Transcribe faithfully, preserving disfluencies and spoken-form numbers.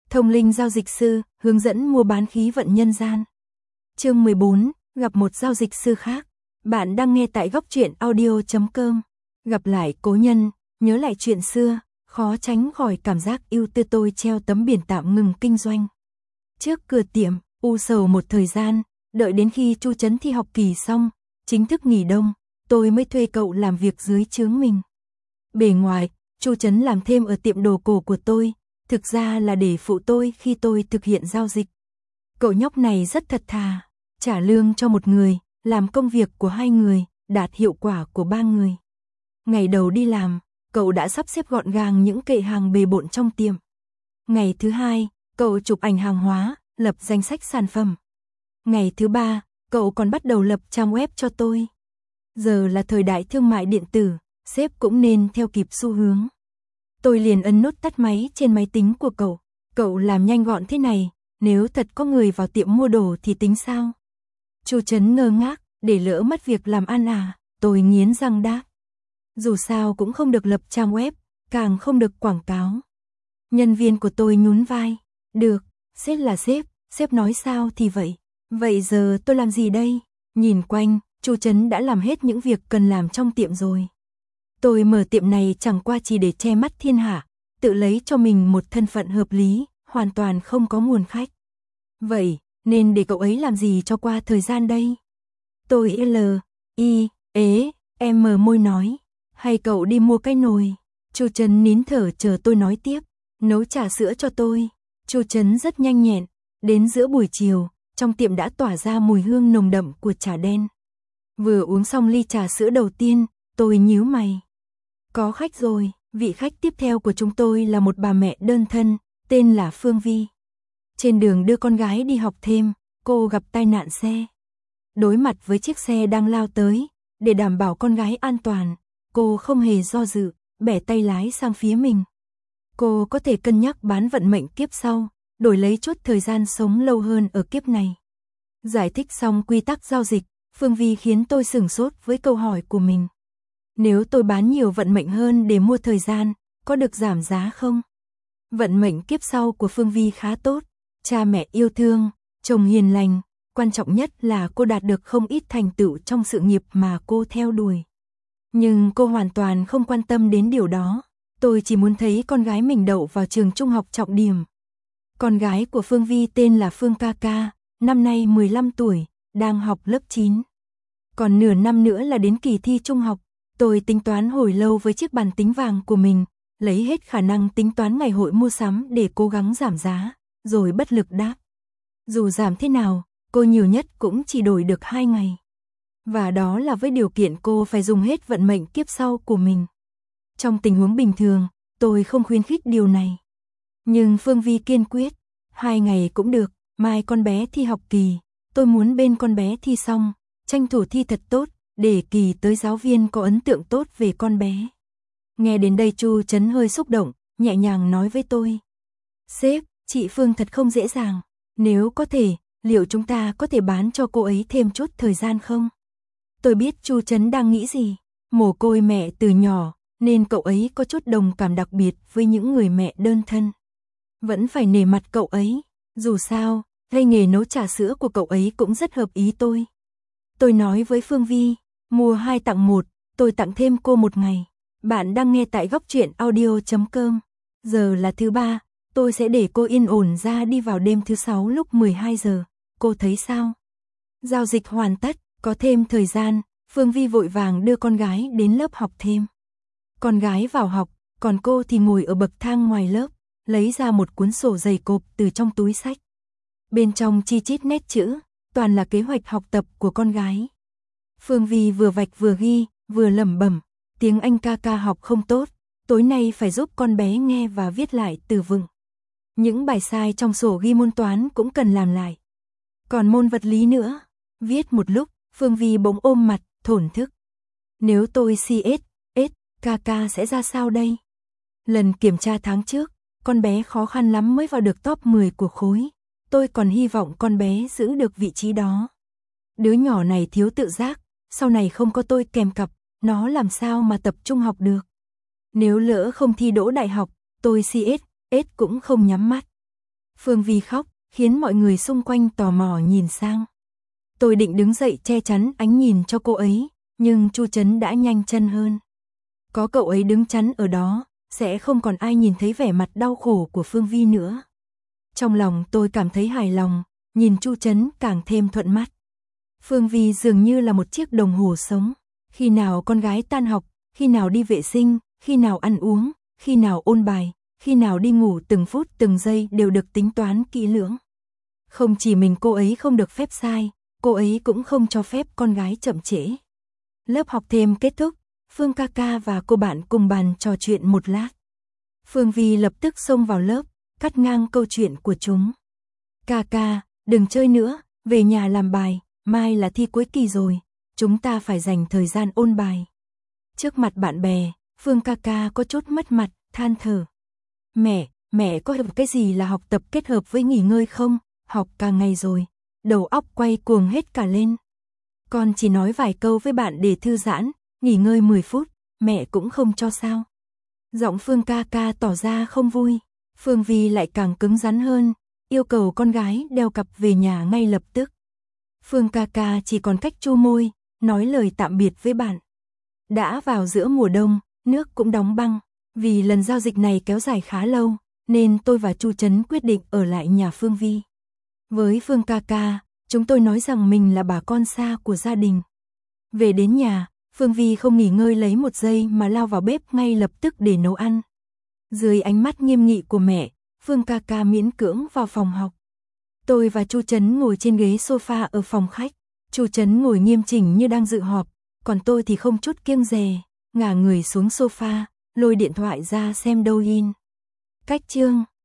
Thông linh giao dịch sư, hướng dẫn mua bán khí vận nhân gian. Chương mười bốn, gặp một giao dịch sư khác. Bạn đang nghe tại góc truyện audio chấm com. Gặp lại cố nhân, nhớ lại chuyện xưa, khó tránh khỏi cảm giác ưu tư. Tôi treo tấm biển tạm ngừng kinh doanh trước cửa tiệm, u sầu một thời gian, đợi đến khi Chu Chấn thi học kỳ xong, chính thức nghỉ đông, tôi mới thuê cậu làm việc dưới trướng mình. Bề ngoài, Chu Chấn làm thêm ở tiệm đồ cổ của tôi, thực ra là để phụ tôi khi tôi thực hiện giao dịch. Cậu nhóc này rất thật thà, trả lương cho một người, làm công việc của hai người, đạt hiệu quả của ba người. Ngày đầu đi làm, cậu đã sắp xếp gọn gàng những kệ hàng bề bộn trong tiệm. Ngày thứ hai, cậu chụp ảnh hàng hóa, lập danh sách sản phẩm. Ngày thứ ba, cậu còn bắt đầu lập trang web cho tôi. Giờ là thời đại thương mại điện tử, sếp cũng nên theo kịp xu hướng. Tôi liền ấn nút tắt máy trên máy tính của cậu. Cậu làm nhanh gọn thế này, nếu thật có người vào tiệm mua đồ thì tính sao? Chu Chấn ngơ ngác, để lỡ mất việc làm ăn à? Tôi nghiến răng đáp. Dù sao cũng không được lập trang web, càng không được quảng cáo. Nhân viên của tôi nhún vai. Được, sếp là sếp, sếp nói sao thì vậy. Vậy giờ tôi làm gì đây? Nhìn quanh, Chu Chấn đã làm hết những việc cần làm trong tiệm rồi. Tôi mở tiệm này chẳng qua chỉ để che mắt thiên hạ, tự lấy cho mình một thân phận hợp lý, hoàn toàn không có nguồn khách. Vậy, nên để cậu ấy làm gì cho qua thời gian đây? Tôi L, I, ế, em mờ môi nói. Hay cậu đi mua cái nồi? Chu Chấn nín thở chờ tôi nói tiếp. Nấu trà sữa cho tôi. Chu Chấn rất nhanh nhẹn. Đến giữa buổi chiều, trong tiệm đã tỏa ra mùi hương nồng đậm của trà đen. Vừa uống xong ly trà sữa đầu tiên, tôi nhíu mày. Có khách rồi, vị khách tiếp theo của chúng tôi là một bà mẹ đơn thân, tên là Phương Vi. Trên đường đưa con gái đi học thêm, cô gặp tai nạn xe. Đối mặt với chiếc xe đang lao tới, để đảm bảo con gái an toàn, cô không hề do dự, bẻ tay lái sang phía mình. Cô có thể cân nhắc bán vận mệnh kiếp sau, đổi lấy chút thời gian sống lâu hơn ở kiếp này. Giải thích xong quy tắc giao dịch, Phương Vi khiến tôi sửng sốt với câu hỏi của mình. Nếu tôi bán nhiều vận mệnh hơn để mua thời gian, có được giảm giá không? Vận mệnh kiếp sau của Phương Vi khá tốt, cha mẹ yêu thương, chồng hiền lành, quan trọng nhất là cô đạt được không ít thành tựu trong sự nghiệp mà cô theo đuổi. Nhưng cô hoàn toàn không quan tâm đến điều đó, tôi chỉ muốn thấy con gái mình đậu vào trường trung học trọng điểm. Con gái của Phương Vi tên là Phương Ca Ca, năm nay mười lăm tuổi, đang học lớp chín. Còn nửa năm nữa là đến kỳ thi trung học. Tôi tính toán hồi lâu với chiếc bàn tính vàng của mình, lấy hết khả năng tính toán ngày hội mua sắm để cố gắng giảm giá, rồi bất lực đáp. Dù giảm thế nào, cô nhiều nhất cũng chỉ đổi được hai ngày. Và đó là với điều kiện cô phải dùng hết vận mệnh kiếp sau của mình. Trong tình huống bình thường, tôi không khuyến khích điều này. Nhưng Phương Vi kiên quyết, hai ngày cũng được, mai con bé thi học kỳ, tôi muốn bên con bé thi xong, tranh thủ thi thật tốt, để kỳ tới giáo viên có ấn tượng tốt về con bé. Nghe đến đây Chu Chấn hơi xúc động, nhẹ nhàng nói với tôi. Sếp, chị Phương thật không dễ dàng. Nếu có thể, liệu chúng ta có thể bán cho cô ấy thêm chút thời gian không? Tôi biết Chu Chấn đang nghĩ gì. Mồ côi mẹ từ nhỏ, nên cậu ấy có chút đồng cảm đặc biệt với những người mẹ đơn thân. Vẫn phải nể mặt cậu ấy. Dù sao, hay nghề nấu trà sữa của cậu ấy cũng rất hợp ý tôi. Tôi nói với Phương Vi, mua hai tặng một, tôi tặng thêm cô một ngày. Bạn đang nghe tại góc truyện audio chấm com. Giờ là thứ ba, tôi sẽ để cô yên ổn ra đi vào đêm thứ sáu lúc mười hai giờ. Cô thấy sao? Giao dịch hoàn tất, có thêm thời gian, Phương Vi vội vàng đưa con gái đến lớp học thêm. Con gái vào học, còn cô thì ngồi ở bậc thang ngoài lớp, lấy ra một cuốn sổ dày cộp từ trong túi xách. Bên trong chi chít nét chữ, toàn là kế hoạch học tập của con gái. Phương Vi vừa vạch vừa ghi, vừa lẩm bẩm, tiếng Anh ca ca học không tốt, tối nay phải giúp con bé nghe và viết lại từ vựng. Những bài sai trong sổ ghi môn toán cũng cần làm lại. Còn môn vật lý nữa, viết một lúc, Phương Vi bỗng ôm mặt, thổn thức. Nếu tôi xê ét, S, ca ca sẽ ra sao đây? Lần kiểm tra tháng trước, con bé khó khăn lắm mới vào được top mười của khối. Tôi còn hy vọng con bé giữ được vị trí đó. Đứa nhỏ này thiếu tự giác, sau này không có tôi kèm cặp, nó làm sao mà tập trung học được. Nếu lỡ không thi đỗ đại học, tôi xê ét, S cũng không nhắm mắt. Phương Vi khóc, khiến mọi người xung quanh tò mò nhìn sang. Tôi định đứng dậy che chắn ánh nhìn cho cô ấy, nhưng Chu Trấn đã nhanh chân hơn. Có cậu ấy đứng chắn ở đó, sẽ không còn ai nhìn thấy vẻ mặt đau khổ của Phương Vi nữa. Trong lòng tôi cảm thấy hài lòng, nhìn Chu Trấn càng thêm thuận mắt. Phương Vi dường như là một chiếc đồng hồ sống, khi nào con gái tan học, khi nào đi vệ sinh, khi nào ăn uống, khi nào ôn bài, khi nào đi ngủ, từng phút từng giây đều được tính toán kỹ lưỡng. Không chỉ mình cô ấy không được phép sai, cô ấy cũng không cho phép con gái chậm trễ. Lớp học thêm kết thúc, Phương ca ca và cô bạn cùng bàn trò chuyện một lát. Phương Vi lập tức xông vào lớp, cắt ngang câu chuyện của chúng. Ca ca, đừng chơi nữa, về nhà làm bài, mai là thi cuối kỳ rồi, chúng ta phải dành thời gian ôn bài. Trước mặt bạn bè, Phương ca ca có chút mất mặt, than thở. Mẹ, mẹ có hiểu cái gì là học tập kết hợp với nghỉ ngơi không? Học cả ngày rồi, đầu óc quay cuồng hết cả lên. Con chỉ nói vài câu với bạn để thư giãn, nghỉ ngơi mười phút, mẹ cũng không cho sao. Giọng Phương ca ca tỏ ra không vui, Phương Vi lại càng cứng rắn hơn, yêu cầu con gái đeo cặp về nhà ngay lập tức. Phương ca ca chỉ còn cách chu môi, nói lời tạm biệt với bạn. Đã vào giữa mùa đông, nước cũng đóng băng, vì lần giao dịch này kéo dài khá lâu, nên tôi và Chu Trấn quyết định ở lại nhà Phương Vi. Với Phương ca ca, chúng tôi nói rằng mình là bà con xa của gia đình. Về đến nhà, Phương Vi không nghỉ ngơi lấy một giây mà lao vào bếp ngay lập tức để nấu ăn. Dưới ánh mắt nghiêm nghị của mẹ, Phương ca ca miễn cưỡng vào phòng học. Tôi và Chu Trấn ngồi trên ghế sofa ở phòng khách. Chu Trấn ngồi nghiêm chỉnh như đang dự họp, còn tôi thì không chút kiêng dè, ngả người xuống sofa, lôi điện thoại ra xem đâu in. Cách chương